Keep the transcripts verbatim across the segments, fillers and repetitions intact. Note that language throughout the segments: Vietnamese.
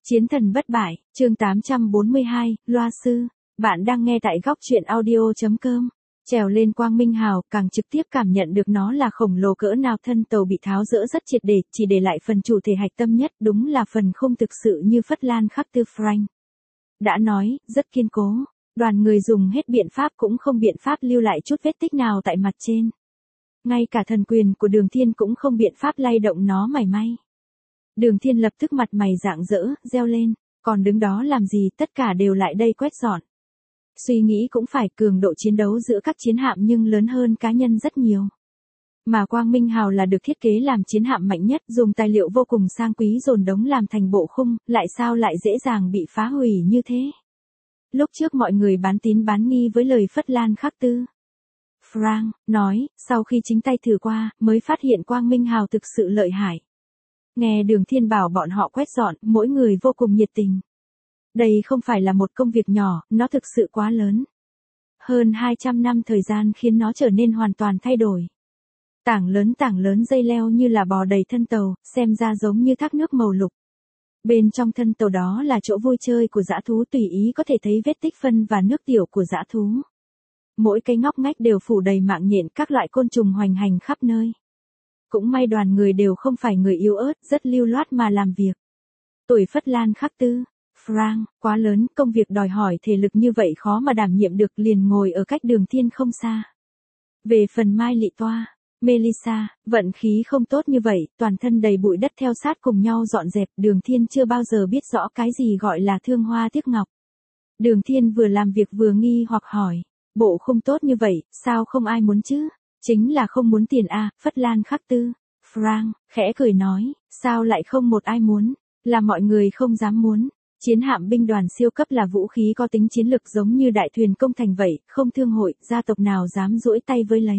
Chiến thần bất bại, chương tám trăm bốn mươi hai, Loa sư. Bạn đang nghe tại góc truyện audio chấm com. Trèo lên Quang Minh Hào, càng trực tiếp cảm nhận được nó là khổng lồ cỡ nào. Thân tàu bị tháo dỡ rất triệt để, chỉ để lại phần chủ thể hạch tâm nhất, đúng là phần không thực sự như Phất Lan khắc tư Frank đã nói, rất kiên cố. Đoàn người dùng hết biện pháp cũng không biện pháp lưu lại chút vết tích nào tại mặt trên. Ngay cả thần quyền của Đường Thiên cũng không biện pháp lay động nó mảy may. Đường Thiên lập tức mặt mày rạng rỡ, reo lên, còn đứng đó làm gì, tất cả đều lại đây quét dọn. Suy nghĩ cũng phải, cường độ chiến đấu giữa các chiến hạm nhưng lớn hơn cá nhân rất nhiều. Mà Quang Minh Hào là được thiết kế làm chiến hạm mạnh nhất, dùng tài liệu vô cùng sang quý dồn đống làm thành bộ khung, lại sao lại dễ dàng bị phá hủy như thế. Lúc trước mọi người bán tín bán nghi với lời Phất Lan khắc tư Frank nói, sau khi chính tay thử qua, mới phát hiện Quang Minh Hào thực sự lợi hại. Nghe Đường Thiên bảo bọn họ quét dọn, mỗi người vô cùng nhiệt tình. Đây không phải là một công việc nhỏ, nó thực sự quá lớn. Hơn hai trăm năm thời gian khiến nó trở nên hoàn toàn thay đổi. Tảng lớn tảng lớn dây leo như là bò đầy thân tàu, xem ra giống như thác nước màu lục. Bên trong thân tàu đó là chỗ vui chơi của dã thú, tùy ý có thể thấy vết tích phân và nước tiểu của dã thú. Mỗi cái ngóc ngách đều phủ đầy mạng nhện, các loại côn trùng hoành hành khắp nơi. Cũng may đoàn người đều không phải người yếu ớt, rất lưu loát mà làm việc. Tuổi Phất Lan khắc tư Frank quá lớn, công việc đòi hỏi thể lực như vậy khó mà đảm nhiệm được, liền ngồi ở cách Đường Thiên không xa. Về phần Mai Lị Toa, Melissa, vận khí không tốt như vậy, toàn thân đầy bụi đất theo sát cùng nhau dọn dẹp. Đường Thiên chưa bao giờ biết rõ cái gì gọi là thương hoa tiếc ngọc. Đường Thiên vừa làm việc vừa nghi hoặc hỏi, bộ không tốt như vậy, sao không ai muốn chứ? Chính là không muốn tiền à, Phất Lan khắc tư Frank khẽ cười nói, sao lại không một ai muốn, là mọi người không dám muốn. Chiến hạm binh đoàn siêu cấp là vũ khí có tính chiến lược giống như đại thuyền công thành vậy, không thương hội, gia tộc nào dám duỗi tay với lấy.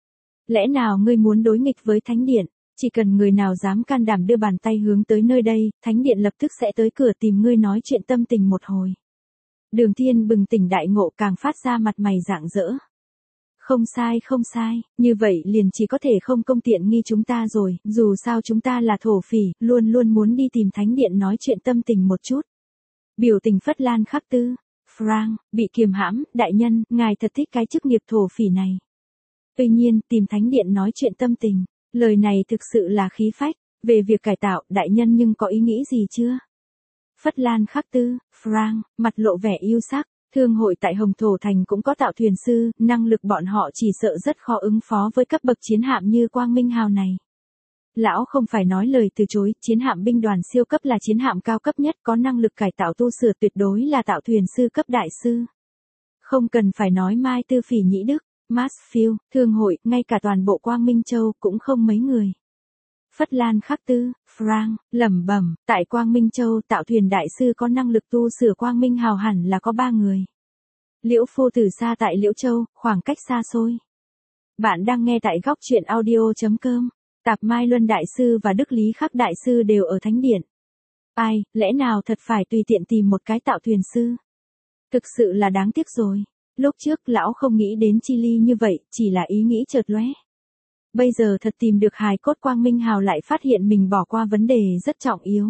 Lẽ nào ngươi muốn đối nghịch với Thánh Điện, chỉ cần người nào dám can đảm đưa bàn tay hướng tới nơi đây, Thánh Điện lập tức sẽ tới cửa tìm ngươi nói chuyện tâm tình một hồi. Đường Thiên bừng tỉnh đại ngộ, càng phát ra mặt mày rạng rỡ. Không sai không sai, như vậy liền chỉ có thể không công tiện nghi chúng ta rồi, dù sao chúng ta là thổ phỉ, luôn luôn muốn đi tìm Thánh Điện nói chuyện tâm tình một chút. Biểu tình Phất Lan khắc tư Frank bị kiềm hãm, đại nhân, ngài thật thích cái chức nghiệp thổ phỉ này. Tuy nhiên, tìm Thánh Điện nói chuyện tâm tình, lời này thực sự là khí phách. Về việc cải tạo, đại nhân nhưng có ý nghĩ gì chưa? Phất Lan khắc tư Frank mặt lộ vẻ yêu sắc. Thương hội tại Hồng Thổ Thành cũng có tạo thuyền sư, năng lực bọn họ chỉ sợ rất khó ứng phó với cấp bậc chiến hạm như Quang Minh Hào này. Lão không phải nói lời từ chối, chiến hạm binh đoàn siêu cấp là chiến hạm cao cấp nhất, có năng lực cải tạo tu sửa tuyệt đối là tạo thuyền sư cấp đại sư. Không cần phải nói Mai Tư Phỉ Nhĩ Đức, Marsfield, Thương hội, ngay cả toàn bộ Quang Minh Châu cũng không mấy người. Phất Lan khắc tư Frank lẩm bẩm, tại Quang Minh Châu tạo thuyền đại sư có năng lực tu sửa Quang Minh Hào hẳn là có ba người. Liễu Phu Tử xa tại Liễu Châu, khoảng cách xa xôi. Bạn đang nghe tại góc truyện audio chấm com. Tạp Mai Luân đại sư và Đức Lý Khắc đại sư đều ở Thánh Điện. Ai, lẽ nào thật phải tùy tiện tìm một cái tạo thuyền sư? Thực sự là đáng tiếc rồi. Lúc trước lão không nghĩ đến chi ly như vậy, chỉ là ý nghĩ chợt lóe. Bây giờ thật tìm được hài cốt Quang Minh Hào lại phát hiện mình bỏ qua vấn đề rất trọng yếu.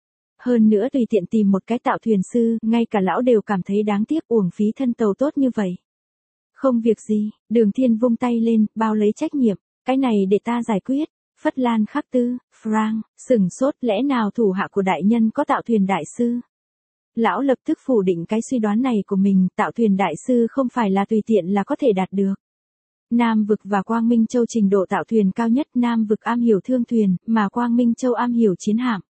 Hơn nữa tùy tiện tìm một cái tạo thuyền sư, ngay cả lão đều cảm thấy đáng tiếc, uổng phí thân tàu tốt như vậy. Không việc gì, Đường Thiên vung tay lên, bao lấy trách nhiệm, cái này để ta giải quyết. Phất Lan khắc tư Frank sửng sốt, lẽ nào thủ hạ của đại nhân có tạo thuyền đại sư? Lão lập tức phủ định cái suy đoán này của mình, tạo thuyền đại sư không phải là tùy tiện là có thể đạt được. Nam Vực và Quang Minh Châu trình độ tạo thuyền cao nhất, Nam Vực am hiểu thương thuyền, mà Quang Minh Châu am hiểu chiến hạm.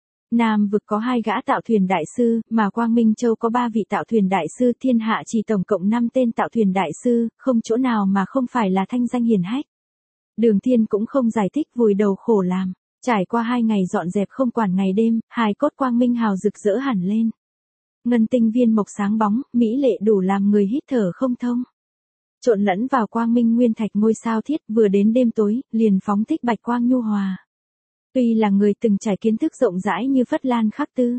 Nam Vực có hai gã tạo thuyền đại sư, mà Quang Minh Châu có ba vị tạo thuyền đại sư, thiên hạ chỉ tổng cộng năm tên tạo thuyền đại sư, không chỗ nào mà không phải là thanh danh hiển hách. Đường Thiên cũng không giải thích, vùi đầu khổ làm. Trải qua hai ngày dọn dẹp không quản ngày đêm, hài cốt Quang Minh Hào rực rỡ hẳn lên. Ngân tinh viên mộc sáng bóng, mỹ lệ đủ làm người hít thở không thông. Trộn lẫn vào quang minh nguyên thạch ngôi sao thiết, vừa đến đêm tối, liền phóng thích bạch quang nhu hòa. Tuy là người từng trải kiến thức rộng rãi như Phất Lan khắc tư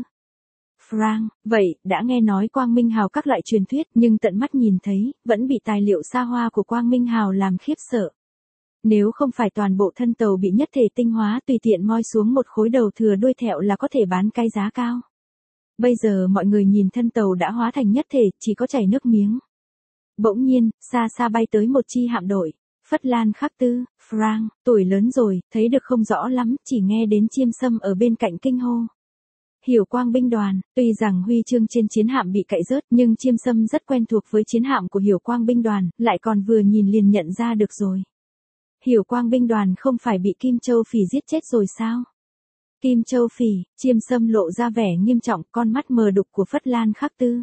Frank, vậy, đã nghe nói Quang Minh Hào các loại truyền thuyết, nhưng tận mắt nhìn thấy, vẫn bị tài liệu xa hoa của Quang Minh Hào làm khiếp sợ. Nếu không phải toàn bộ thân tàu bị nhất thể tinh hóa, tùy tiện moi xuống một khối đầu thừa đuôi thẹo là có thể bán cái giá cao. Bây giờ mọi người nhìn thân tàu đã hóa thành nhất thể, chỉ có chảy nước miếng. Bỗng nhiên, xa xa bay tới một chi hạm đội. Phất Lan Khắc Tư, Frank, tuổi lớn rồi, thấy được không rõ lắm, chỉ nghe đến Chiêm Sâm ở bên cạnh kinh hô. Hiểu Quang binh đoàn, tuy rằng huy chương trên chiến hạm bị cạy rớt, nhưng Chiêm Sâm rất quen thuộc với chiến hạm của Hiểu Quang binh đoàn, lại còn vừa nhìn liền nhận ra được rồi. Hiểu Quang binh đoàn không phải bị Kim Châu Phỉ giết chết rồi sao? Kim Châu Phỉ, Chiêm Sâm lộ ra vẻ nghiêm trọng, con mắt mờ đục của Phất Lan Khắc Tư.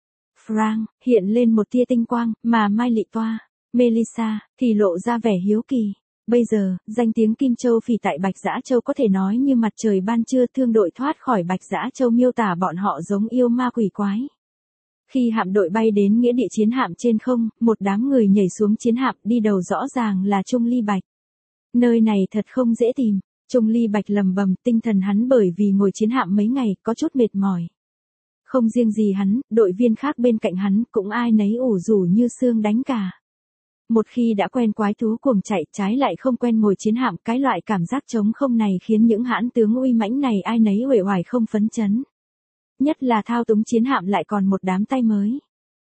Frank, hiện lên một tia tinh quang, mà Mai Lị Toa, Melissa, thì lộ ra vẻ hiếu kỳ. Bây giờ, danh tiếng Kim Châu Phỉ tại Bạch Dã Châu có thể nói như mặt trời ban trưa, thương đội thoát khỏi Bạch Dã Châu miêu tả bọn họ giống yêu ma quỷ quái. Khi hạm đội bay đến nghĩa địa chiến hạm trên không, một đám người nhảy xuống chiến hạm, đi đầu rõ ràng là Trung Ly Bạch. Nơi này thật không dễ tìm. Trung Ly Bạch lầm bầm, tinh thần hắn bởi vì ngồi chiến hạm mấy ngày, có chút mệt mỏi. Không riêng gì hắn, đội viên khác bên cạnh hắn, cũng ai nấy ủ rủ như xương đánh cả. Một khi đã quen quái thú cuồng chạy, trái lại không quen ngồi chiến hạm, cái loại cảm giác trống không này khiến những hãn tướng uy mãnh này ai nấy uể oải không phấn chấn. Nhất là thao túng chiến hạm lại còn một đám tay mới.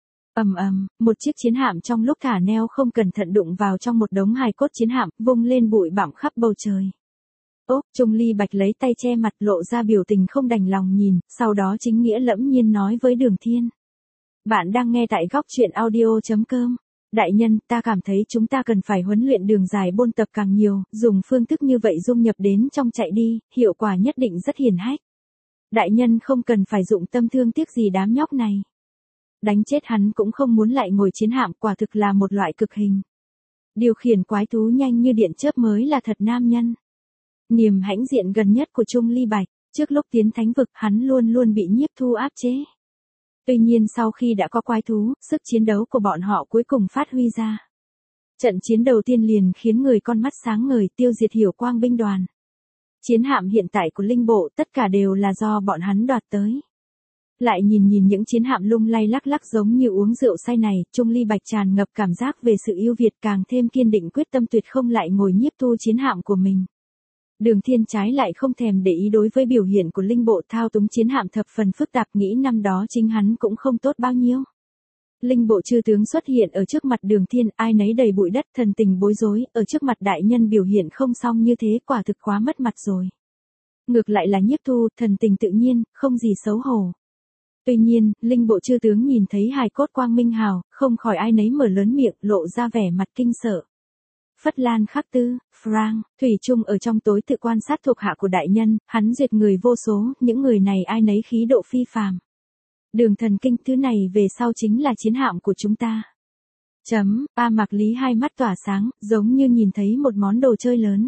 Ầm ầm, một chiếc chiến hạm trong lúc thả neo không cẩn thận đụng vào trong một đống hài cốt chiến hạm, vung lên bụi bặm khắp bầu trời. Ốp, Trung Ly Bạch lấy tay che mặt, lộ ra biểu tình không đành lòng nhìn, sau đó chính nghĩa lẫm nhiên nói với Đường Thiên. Bạn đang nghe tại góc truyện audio chấm com. Đại nhân, ta cảm thấy chúng ta cần phải huấn luyện đường dài bôn tập càng nhiều, dùng phương thức như vậy dung nhập đến trong chạy đi, hiệu quả nhất định rất hiển hách. Đại nhân không cần phải dụng tâm thương tiếc gì đám nhóc này. Đánh chết hắn cũng không muốn lại ngồi chiến hạm, quả thực là một loại cực hình. Điều khiển quái thú nhanh như điện chớp mới là thật nam nhân. Niềm hãnh diện gần nhất của Trung Ly Bạch, trước lúc tiến thánh vực hắn luôn luôn bị nhiếp thu áp chế. Tuy nhiên sau khi đã có quái thú, sức chiến đấu của bọn họ cuối cùng phát huy ra. Trận chiến đầu tiên liền khiến người con mắt sáng ngời, tiêu diệt Hiểu Quang binh đoàn. Chiến hạm hiện tại của Linh Bộ tất cả đều là do bọn hắn đoạt tới. Lại nhìn nhìn những chiến hạm lung lay lắc lắc giống như uống rượu say này, Trung Ly Bạch tràn ngập cảm giác về sự ưu việt, càng thêm kiên định quyết tâm tuyệt không lại ngồi nhiếp thu chiến hạm của mình. Đường Thiên trái lại không thèm để ý đối với biểu hiện của Linh Bộ thao túng chiến hạm thập phần phức tạp, nghĩ năm đó chính hắn cũng không tốt bao nhiêu. Linh Bộ chư tướng xuất hiện ở trước mặt Đường Thiên, ai nấy đầy bụi đất, thần tình bối rối, ở trước mặt đại nhân biểu hiện không xong như thế quả thực quá mất mặt rồi. Ngược lại là nhiếp thu, thần tình tự nhiên, không gì xấu hổ. Tuy nhiên, Linh Bộ chư tướng nhìn thấy hài cốt Quang Minh Hào, không khỏi ai nấy mở lớn miệng, lộ ra vẻ mặt kinh sợ. Phất Lan Khắc Tư, Frank, Thủy Trung ở trong tối tự quan sát thuộc hạ của đại nhân, hắn duyệt người vô số, những người này ai nấy khí độ phi phàm. Đường thần kinh thứ này về sau chính là chiến hạm của chúng ta. Chấm, A Mạc Lý hai mắt tỏa sáng, giống như nhìn thấy một món đồ chơi lớn.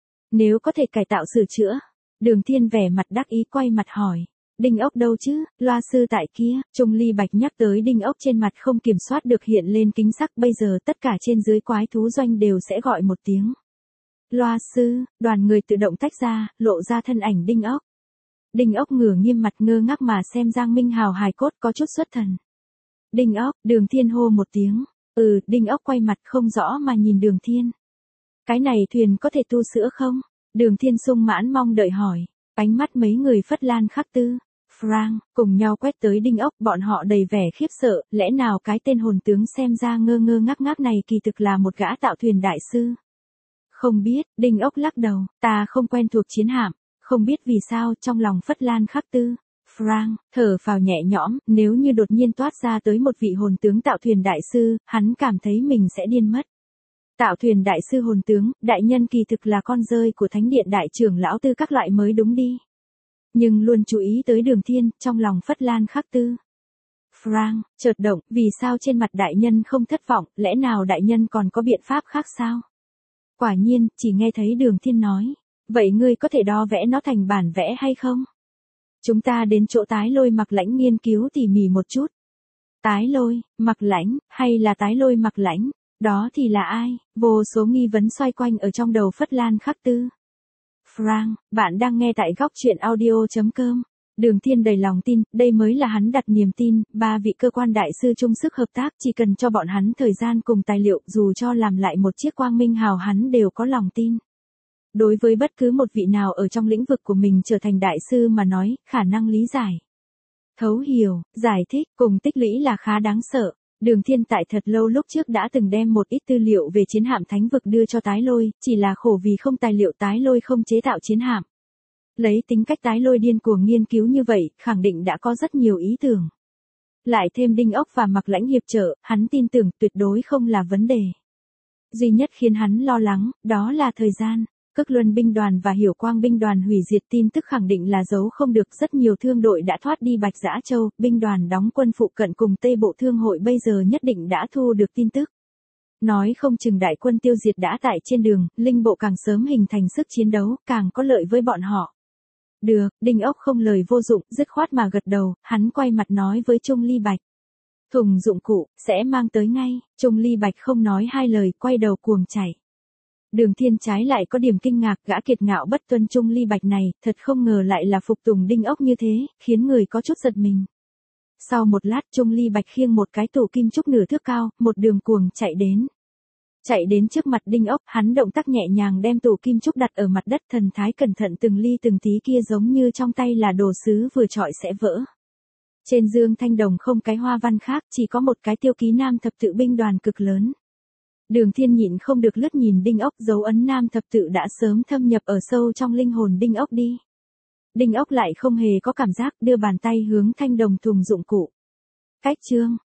Nếu có thể cải tạo sửa chữa, Đường Thiên vẻ mặt đắc ý quay mặt hỏi. Đinh ốc đâu chứ, loa sư tại kia, Trung Ly Bạch nhắc tới đinh ốc trên mặt không kiểm soát được hiện lên kính sắc, bây giờ tất cả trên dưới quái thú doanh đều sẽ gọi một tiếng. Loa sư, đoàn người tự động tách ra, lộ ra thân ảnh đinh ốc. Đinh ốc ngửa nghiêm mặt ngơ ngác mà xem Giang Minh Hào hài cốt có chút xuất thần. Đinh ốc, Đường Thiên hô một tiếng, ừ, đinh ốc quay mặt không rõ mà nhìn Đường Thiên. Cái này thuyền có thể tu sữa không? Đường Thiên sung mãn mong đợi hỏi, ánh mắt mấy người Phất Lan Khắc Tư, Frank, cùng nhau quét tới đinh ốc, bọn họ đầy vẻ khiếp sợ, lẽ nào cái tên hồn tướng xem ra ngơ ngơ ngác ngác này kỳ thực là một gã tạo thuyền đại sư? Không biết, đinh ốc lắc đầu, ta không quen thuộc chiến hạm, không biết vì sao trong lòng Phất Lan Khắc Tư, Frank, thở phào nhẹ nhõm, nếu như đột nhiên toát ra tới một vị hồn tướng tạo thuyền đại sư, hắn cảm thấy mình sẽ điên mất. Tạo thuyền đại sư hồn tướng, đại nhân kỳ thực là con rơi của thánh điện đại trưởng lão Tư các loại mới đúng đi. Nhưng luôn chú ý tới Đường Thiên, trong lòng Phất Lan Khắc Tư. Frank, chợt động, vì sao trên mặt đại nhân không thất vọng, lẽ nào đại nhân còn có biện pháp khác sao? Quả nhiên, chỉ nghe thấy Đường Thiên nói, vậy ngươi có thể đo vẽ nó thành bản vẽ hay không? Chúng ta đến chỗ Tái Lôi Mặc Lãnh nghiên cứu tỉ mỉ một chút. Tái Lôi, Mặc Lãnh, hay là Tái Lôi Mặc Lãnh? Đó thì là ai? Vô số nghi vấn xoay quanh ở trong đầu Phất Lan Khắc Tư. Frank, bạn đang nghe tại góc truyện audio chấm com. Đường Thiên đầy lòng tin, đây mới là hắn đặt niềm tin, ba vị cơ quan đại sư chung sức hợp tác, chỉ cần cho bọn hắn thời gian cùng tài liệu, dù cho làm lại một chiếc Quang Minh Hào hắn đều có lòng tin. Đối với bất cứ một vị nào ở trong lĩnh vực của mình trở thành đại sư mà nói, khả năng lý giải. Thấu hiểu, giải thích, cùng tích lũy là khá đáng sợ. Đường Thiên tại thật lâu lúc trước đã từng đem một ít tư liệu về chiến hạm thánh vực đưa cho tái lôi, chỉ là khổ vì không tài liệu tái lôi không chế tạo chiến hạm. Lấy tính cách tái lôi điên cuồng nghiên cứu như vậy, khẳng định đã có rất nhiều ý tưởng. Lại thêm Đinh Ốc và Mặc Lãnh hiệp trợ, hắn tin tưởng tuyệt đối không là vấn đề. Duy nhất khiến hắn lo lắng, đó là thời gian. Cực Luân binh đoàn và Hiểu Quang binh đoàn hủy diệt tin tức khẳng định là giấu không được, rất nhiều thương đội đã thoát đi Bạch Dã Châu, binh đoàn đóng quân phụ cận cùng Tây Bộ Thương hội bây giờ nhất định đã thu được tin tức. Nói không chừng đại quân tiêu diệt đã tại trên đường, linh bộ càng sớm hình thành sức chiến đấu, càng có lợi với bọn họ. Được, Đinh Ốc không lời vô dụng, dứt khoát mà gật đầu, hắn quay mặt nói với Trung Ly Bạch. Thùng dụng cụ, sẽ mang tới ngay, Trung Ly Bạch không nói hai lời, quay đầu cuồng chạy. Đường Thiên trái lại có điểm kinh ngạc, gã kiệt ngạo bất tuân Trung Ly Bạch này, thật không ngờ lại là phục tùng Đinh Ốc như thế, khiến người có chút giật mình. Sau một lát Trung Ly Bạch khiêng một cái tủ kim trúc nửa thước cao, một đường cuồng chạy đến. Chạy đến trước mặt Đinh Ốc, hắn động tác nhẹ nhàng đem tủ kim trúc đặt ở mặt đất, thần thái cẩn thận từng ly từng tí kia giống như trong tay là đồ sứ vừa chọi sẽ vỡ. Trên dương thanh đồng không cái hoa văn khác, chỉ có một cái tiêu ký nam thập tự binh đoàn cực lớn. Đường Thiên nhịn không được lướt nhìn Đinh Ốc, dấu ấn nam thập tự đã sớm thâm nhập ở sâu trong linh hồn Đinh Ốc đi. Đinh Ốc lại không hề có cảm giác, đưa bàn tay hướng thanh đồng thùng dụng cụ. Cách chương